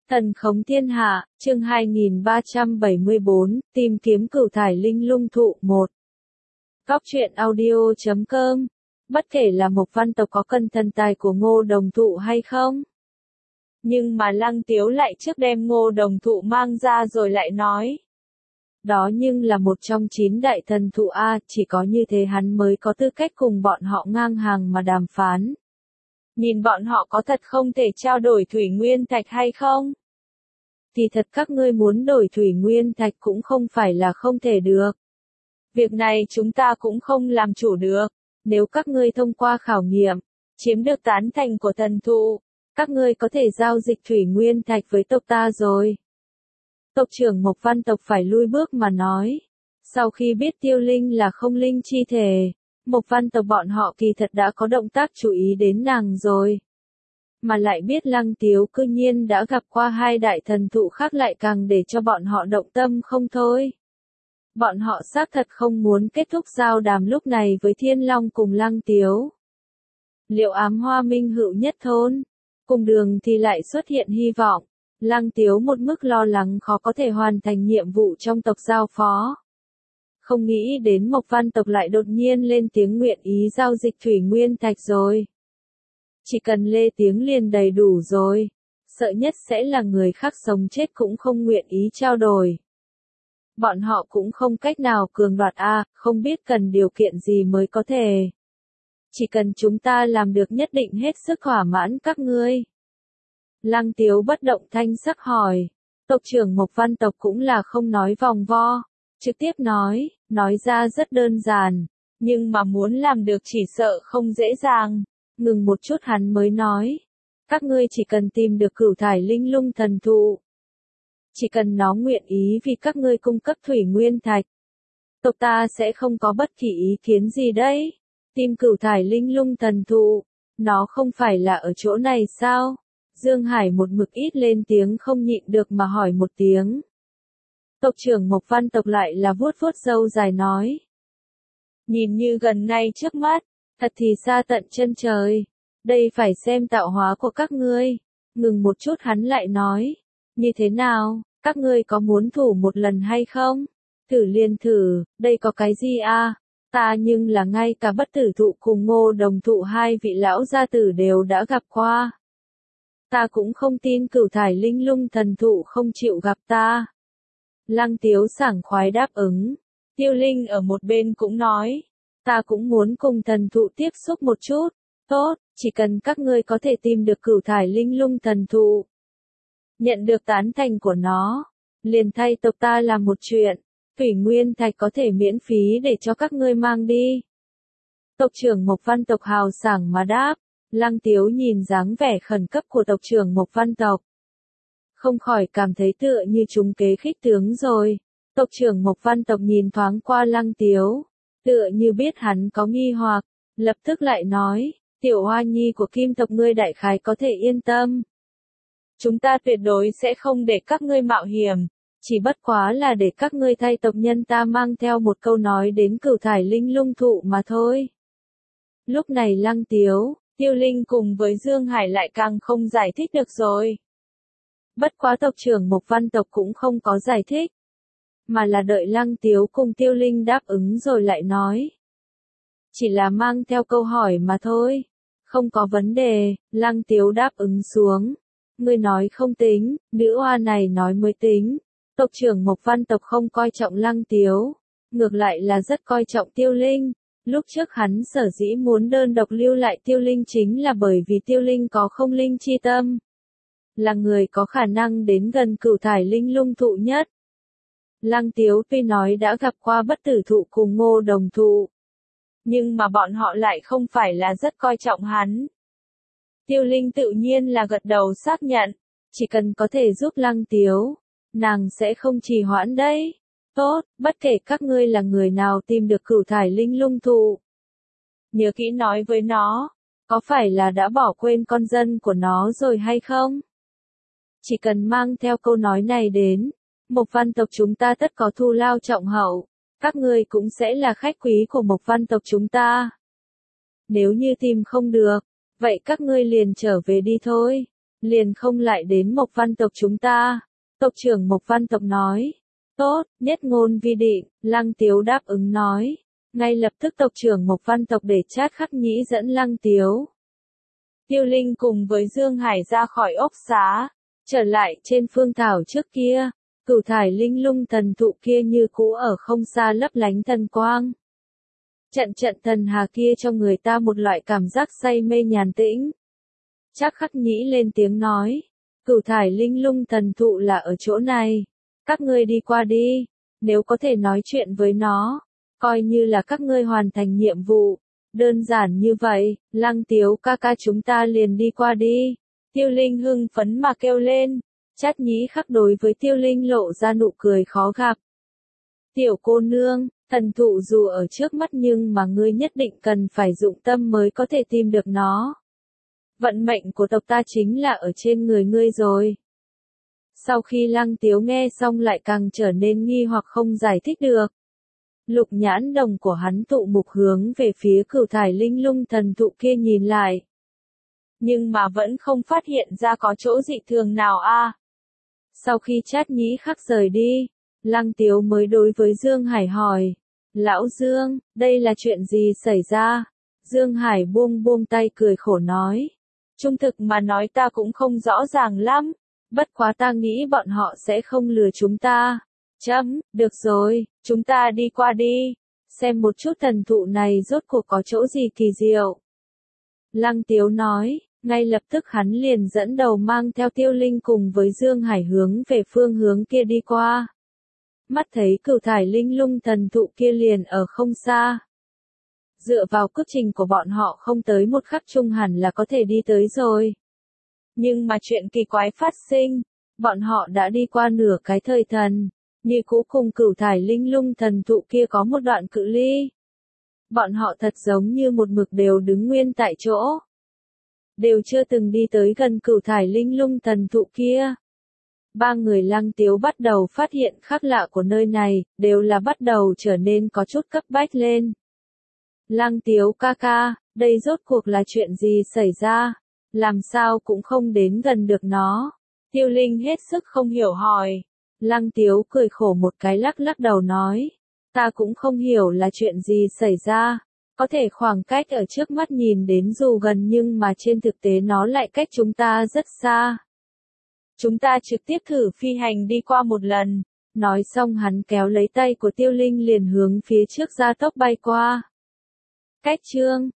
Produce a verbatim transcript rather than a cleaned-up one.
Thần khống thiên hạ, chương hai nghìn ba trăm bảy mươi bốn, tìm kiếm cửu thải linh lung thụ một. Góc truyện audio chấm com. Bất kể là Mộc Văn tộc có cần thần tài của Ngô Đồng Thụ hay không. Nhưng mà Lăng Tiếu lại trước đem Ngô Đồng Thụ mang ra rồi lại nói. Đó nhưng là một trong chín đại thần thụ A, chỉ có như thế hắn mới có tư cách cùng bọn họ ngang hàng mà đàm phán. Nhìn bọn họ có thật không thể trao đổi thủy nguyên thạch hay không? Thì thật các ngươi muốn đổi thủy nguyên thạch cũng không phải là không thể được. Việc này chúng ta cũng không làm chủ được. Nếu các ngươi thông qua khảo nghiệm, chiếm được tán thành của thần thụ, các ngươi có thể giao dịch thủy nguyên thạch với tộc ta rồi. Tộc trưởng Mộc Văn tộc phải lui bước mà nói. Sau khi biết Tiêu Linh là không linh chi thể, Mộc Văn tộc bọn họ kỳ thật đã có động tác chú ý đến nàng rồi. Mà lại biết Lăng Tiếu cư nhiên đã gặp qua hai đại thần thụ khác lại càng để cho bọn họ động tâm không thôi. Bọn họ xác thật không muốn kết thúc giao đàm lúc này với Thiên Long cùng Lăng Tiếu. Liệu ám hoa minh hữu nhất thôn, cùng đường thì lại xuất hiện hy vọng. Lăng Tiếu một mức lo lắng khó có thể hoàn thành nhiệm vụ trong tộc giao phó. Không nghĩ đến Mộc Văn tộc lại đột nhiên lên tiếng nguyện ý giao dịch thủy nguyên thạch rồi. Chỉ cần lê tiếng liền đầy đủ rồi. Sợ nhất sẽ là người khác sống chết cũng không nguyện ý trao đổi. Bọn họ cũng không cách nào cường đoạt a, không biết cần điều kiện gì mới có thể. Chỉ cần chúng ta làm được nhất định hết sức thỏa mãn các ngươi. Lăng Tiếu bất động thanh sắc hỏi. Tộc trưởng Mộc Văn tộc cũng là không nói vòng vo. Trực tiếp nói, nói ra rất đơn giản. Nhưng mà muốn làm được chỉ sợ không dễ dàng. Ngừng một chút hắn mới nói. Các ngươi chỉ cần tìm được cửu thải linh lung thần thụ. Chỉ cần nó nguyện ý vì các ngươi cung cấp thủy nguyên thạch. Tộc ta sẽ không có bất kỳ ý kiến gì đấy. Tìm cửu thải linh lung thần thụ. Nó không phải là ở chỗ này sao? Dương Hải một mực ít lên tiếng không nhịn được mà hỏi một tiếng. Tộc trưởng Mộc Văn tộc lại là vuốt vuốt râu dài nói. Nhìn như gần ngay trước mắt, thật thì xa tận chân trời. Đây phải xem tạo hóa của các ngươi. Ngừng một chút hắn lại nói. Như thế nào, các ngươi có muốn thử một lần hay không? Thử liền thử, đây có cái gì a? Ta nhưng là ngay cả bất tử thụ cùng Ngô Đồng Thụ hai vị lão gia tử đều đã gặp qua. Ta cũng không tin cửu thải linh lung thần thụ không chịu gặp ta. Lăng Tiếu sảng khoái đáp ứng. Tiêu Linh ở một bên cũng nói. Ta cũng muốn cùng thần thụ tiếp xúc một chút. Tốt, chỉ cần các ngươi có thể tìm được cửu thải linh lung thần thụ. Nhận được tán thành của nó. Liền thay tộc ta làm một chuyện. Thủy nguyên thạch có thể miễn phí để cho các ngươi mang đi. Tộc trưởng Mộc Văn tộc hào sảng mà đáp. Lăng Tiếu nhìn dáng vẻ khẩn cấp của tộc trưởng Mộc Văn tộc. Không khỏi cảm thấy tựa như chúng kế khích tướng rồi. Tộc trưởng Mộc Văn tộc nhìn thoáng qua Lăng Tiếu. Tựa như biết hắn có nghi hoặc. Lập tức lại nói. Tiểu hoa nhi của kim tộc ngươi đại khái có thể yên tâm. Chúng ta tuyệt đối sẽ không để các ngươi mạo hiểm. Chỉ bất quá là để các ngươi thay tộc nhân ta mang theo một câu nói đến cửu thải linh lung thụ mà thôi. Lúc này Lăng Tiếu, Tiêu Linh cùng với Dương Hải lại càng không giải thích được rồi. Bất quá tộc trưởng Mộc Văn tộc cũng không có giải thích. Mà là đợi Lăng Tiếu cùng Tiêu Linh đáp ứng rồi lại nói. Chỉ là mang theo câu hỏi mà thôi. Không có vấn đề, Lăng Tiếu đáp ứng xuống. Ngươi nói không tính, nữ hoa này nói mới tính. Tộc trưởng Mộc Văn tộc không coi trọng Lăng Tiếu. Ngược lại là rất coi trọng Tiêu Linh. Lúc trước hắn sở dĩ muốn đơn độc lưu lại Tiêu Linh chính là bởi vì Tiêu Linh có không linh chi tâm. Là người có khả năng đến gần cửu thải linh lung thụ nhất. Lăng Tiếu tuy nói đã gặp qua bất tử thụ cùng Ngô Đồng Thụ. Nhưng mà bọn họ lại không phải là rất coi trọng hắn. Tiêu Linh tự nhiên là gật đầu xác nhận. Chỉ cần có thể giúp Lăng Tiếu. Nàng sẽ không trì hoãn đấy. Tốt, bất kể các ngươi là người nào tìm được cửu thải linh lung thụ. Nhớ kỹ nói với nó, có phải là đã bỏ quên con dân của nó rồi hay không? Chỉ cần mang theo câu nói này đến, Mộc Văn tộc chúng ta tất có thù lao trọng hậu, các ngươi cũng sẽ là khách quý của Mộc Văn tộc chúng ta. Nếu như tìm không được, vậy các ngươi liền trở về đi thôi. liền không lại đến Mộc Văn tộc chúng ta. Tộc trưởng Mộc Văn tộc nói. Tốt, nhất ngôn vi định, Lăng Tiếu đáp ứng nói. Ngay lập tức tộc trưởng Mộc Văn tộc để Trát Khắc Nhĩ dẫn Lăng Tiếu. Tiêu Linh cùng với Dương Hải ra khỏi ốc xá, trở lại trên phương thảo trước kia, cửu thải linh lung thần thụ kia như cũ ở không xa lấp lánh thần quang. Trận trận thần hà kia cho người ta một loại cảm giác say mê nhàn tĩnh. Trác Khắc Nhĩ lên tiếng nói, cửu thải linh lung thần thụ là ở chỗ này, các ngươi đi qua đi, nếu có thể nói chuyện với nó, coi như là các ngươi hoàn thành nhiệm vụ. Đơn giản như vậy, Lăng Tiếu ca ca chúng ta liền đi qua đi. Tiêu Linh hưng phấn mà kêu lên. Trát Nhĩ Khắc đối với Tiêu Linh lộ ra nụ cười khó gặp. Tiểu cô nương, thần thụ dù ở trước mắt nhưng mà ngươi nhất định cần phải dụng tâm mới có thể tìm được nó. Vận mệnh của tộc ta chính là ở trên người ngươi rồi. Sau khi Lăng Tiếu nghe xong lại càng trở nên nghi hoặc không giải thích được. Lục nhãn đồng của hắn tụ mục hướng về phía cửu thải linh lung thần thụ kia nhìn lại. Nhưng mà vẫn không phát hiện ra có chỗ dị thường nào a. À. Sau khi Trát Nhĩ Khắc rời đi, Lăng Tiếu mới đối với Dương Hải hỏi. Lão Dương, đây là chuyện gì xảy ra? Dương Hải buông buông tay cười khổ nói. Trung thực mà nói ta cũng không rõ ràng lắm, bất quá ta nghĩ bọn họ sẽ không lừa chúng ta. Chấm, được rồi, chúng ta đi qua đi, xem một chút thần thụ này rốt cuộc có chỗ gì kỳ diệu. Lăng Tiếu nói, ngay lập tức hắn liền dẫn đầu mang theo Tiêu Linh cùng với Dương Hải hướng về phương hướng kia đi qua. Mắt thấy cửu thải linh lung thần thụ kia liền ở không xa. Dựa vào cước trình của bọn họ không tới một khắc chung hẳn là có thể đi tới rồi. Nhưng mà chuyện kỳ quái phát sinh, bọn họ đã đi qua nửa cái thời thần. Như cũ cùng cửu thải linh lung thần thụ kia có một đoạn cự ly. Bọn họ thật giống như một mực đều đứng nguyên tại chỗ. Đều chưa từng đi tới gần cửu thải linh lung thần thụ kia. Ba người Lăng Tiếu bắt đầu phát hiện khác lạ của nơi này, đều là bắt đầu trở nên có chút cấp bách lên. Lăng Tiếu ca ca, đây rốt cuộc là chuyện gì xảy ra? Làm sao cũng không đến gần được nó. Tiêu Linh hết sức không hiểu hỏi. Lăng Tiếu cười khổ một cái lắc lắc đầu nói. Ta cũng không hiểu là chuyện gì xảy ra. Có thể khoảng cách ở trước mắt nhìn đến dù gần nhưng mà trên thực tế nó lại cách chúng ta rất xa. Chúng ta trực tiếp thử phi hành đi qua một lần. Nói xong hắn kéo lấy tay của Tiêu Linh liền hướng phía trước gia tốc bay qua. Cách chương